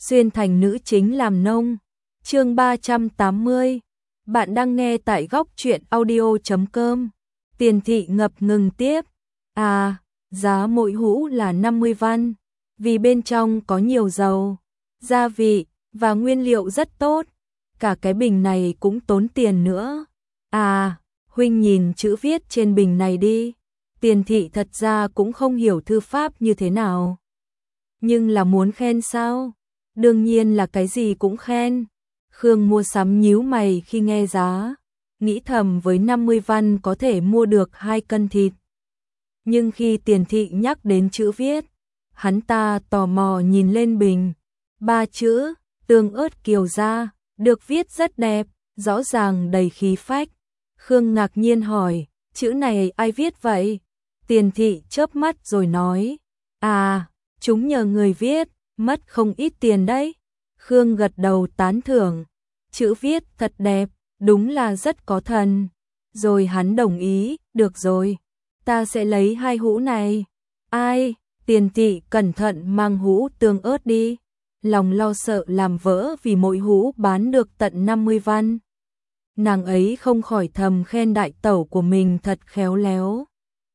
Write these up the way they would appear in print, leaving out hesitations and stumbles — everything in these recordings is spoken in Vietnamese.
xuyên thành nữ chính làm nông. Chương 380. Bạn đang nghe tại góc truyện audio.com. Tiền thị ngập ngừng tiếp. À, giá mỗi hũ là 50 văn, vì bên trong có nhiều dầu, gia vị và nguyên liệu rất tốt. Cả cái bình này cũng tốn tiền nữa. À, huynh nhìn chữ viết trên bình này đi. Tiền thị thật ra cũng không hiểu thư pháp như thế nào, nhưng là muốn khen sao? Đương nhiên là cái gì cũng khen. Khương Mua Sắm nhíu mày khi nghe giá, nghĩ thầm với 50 văn có thể mua được 2 cân thịt. Nhưng khi Tiền thị nhắc đến chữ viết, hắn ta tò mò nhìn lên bình. 3 chữ, Tương Ớt Kiều Gia, được viết rất đẹp, rõ ràng đầy khí phách. Khương ngạc nhiên hỏi, chữ này ai viết vậy? Tiền thị chớp mắt rồi nói, à, chúng nhờ người viết, mất không ít tiền đấy. Khương gật đầu tán thưởng, chữ viết thật đẹp, đúng là rất có thần. Rồi hắn đồng ý, được rồi, ta sẽ lấy 2 hũ này. Ai? Tiền thị cẩn thận mang hũ tương ớt đi, lòng lo sợ làm vỡ vì mỗi hũ bán được tận 50 văn. Nàng ấy không khỏi thầm khen đại tẩu của mình thật khéo léo.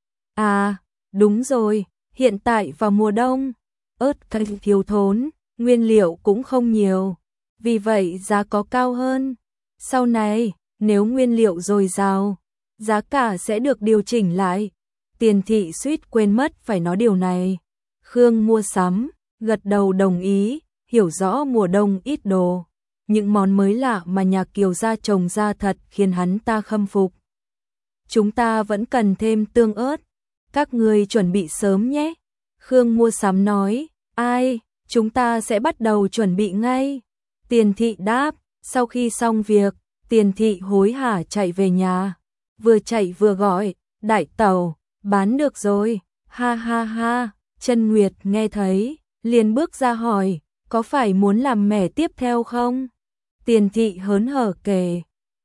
À, đúng rồi, hiện tại vào mùa đông, ớt cay thiếu thốn, nguyên liệu cũng không nhiều, vì vậy giá có cao hơn. Sau này, nếu nguyên liệu dồi dào, giá cả sẽ được điều chỉnh lại. Tiền thị suýt quên mất phải nói điều này. Khương Mua Sắm gật đầu đồng ý, hiểu rõ mùa đông ít đồ. Những món mới lạ mà nhà Kiều gia trồng ra thật khiến hắn ta khâm phục. Chúng ta vẫn cần thêm tương ớt, các người chuẩn bị sớm nhé. Khương Mua Sắm nói, ai, chúng ta sẽ bắt đầu chuẩn bị ngay. Tiền thị đáp, sau khi xong việc, Tiền thị hối hả chạy về nhà. Vừa chạy vừa gọi, đại tẩu, bán được rồi, ha ha ha. Chân Nguyệt nghe thấy, liền bước ra hỏi, có phải muốn làm mẻ tiếp theo không? Tiền thị hớn hở kể,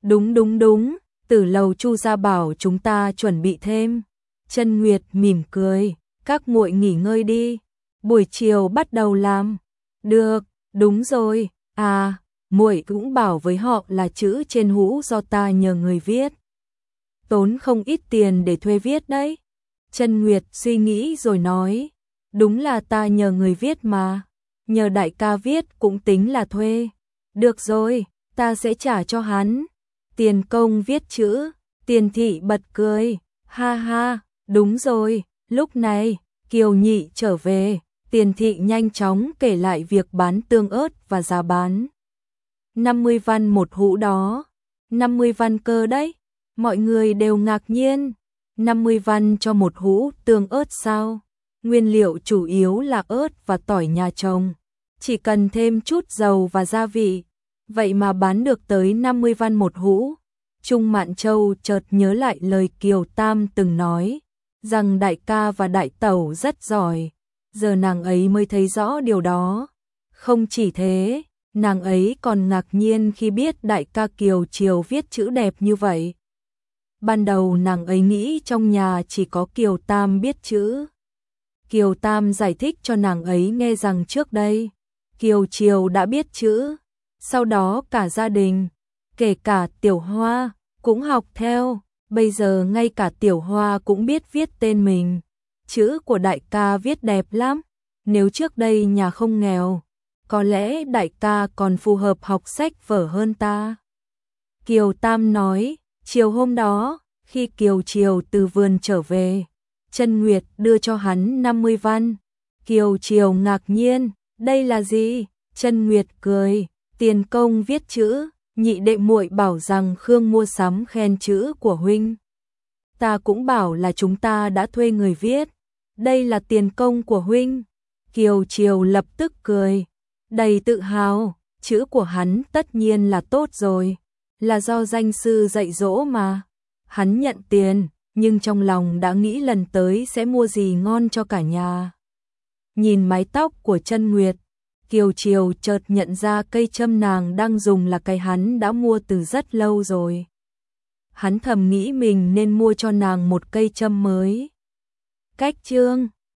đúng, Tử Lầu Chu gia bảo chúng ta chuẩn bị thêm. Chân Nguyệt mỉm cười, các muội nghỉ ngơi đi, buổi chiều bắt đầu làm. Được, đúng rồi, à, muội cũng bảo với họ là chữ trên hũ do ta nhờ người viết. Tốn không ít tiền để thuê viết đấy. Chân Nguyệt suy nghĩ rồi nói, đúng là ta nhờ người viết mà, nhờ đại ca viết cũng tính là thuê. Được rồi, ta sẽ trả cho hắn. Tiền công viết chữ. Tiền thị bật cười, ha ha, đúng rồi. Lúc này, Kiều Nhị trở về, Tiền thị nhanh chóng kể lại việc bán tương ớt và giá bán. 50 văn một hũ đó. 50 văn cơ đấy. Mọi người đều ngạc nhiên. 50 văn cho một hũ tương ớt sao? Nguyên liệu chủ yếu là ớt và tỏi nhà trồng, chỉ cần thêm chút dầu và gia vị, vậy mà bán được tới 50 văn một hũ. Trung Mạn Châu chợt nhớ lại lời Kiều Tam từng nói, rằng đại ca và đại tẩu rất giỏi, giờ nàng ấy mới thấy rõ điều đó. Không chỉ thế, nàng ấy còn ngạc nhiên khi biết đại ca Kiều Triều viết chữ đẹp như vậy. Ban đầu nàng ấy nghĩ trong nhà chỉ có Kiều Tam biết chữ. Kiều Tam giải thích cho nàng ấy nghe rằng trước đây, Kiều Triều đã biết chữ, sau đó cả gia đình, kể cả Tiểu Hoa, cũng học theo, bây giờ ngay cả Tiểu Hoa cũng biết viết tên mình. Chữ của đại ca viết đẹp lắm, nếu trước đây nhà không nghèo, có lẽ đại ca còn phù hợp học sách vở hơn ta. Kiều Tam nói, chiều hôm đó, khi Kiều Triều từ vườn trở về, Chân Nguyệt đưa cho hắn 50 văn. Kiều Triều ngạc nhiên, đây là gì? Chân Nguyệt cười, tiền công viết chữ, nhị đệ muội bảo rằng Khương Mua Sắm khen chữ của huynh. Ta cũng bảo là chúng ta đã thuê người viết, đây là tiền công của huynh. Kiều Triều lập tức cười, đầy tự hào, chữ của hắn tất nhiên là tốt rồi, là do danh sư dạy dỗ mà. Hắn nhận tiền, nhưng trong lòng đã nghĩ lần tới sẽ mua gì ngon cho cả nhà. Nhìn mái tóc của Chân Nguyệt, Kiều Triều chợt nhận ra cây châm nàng đang dùng là cái hắn đã mua từ rất lâu rồi. Hắn thầm nghĩ mình nên mua cho nàng một cây châm mới. Cách chương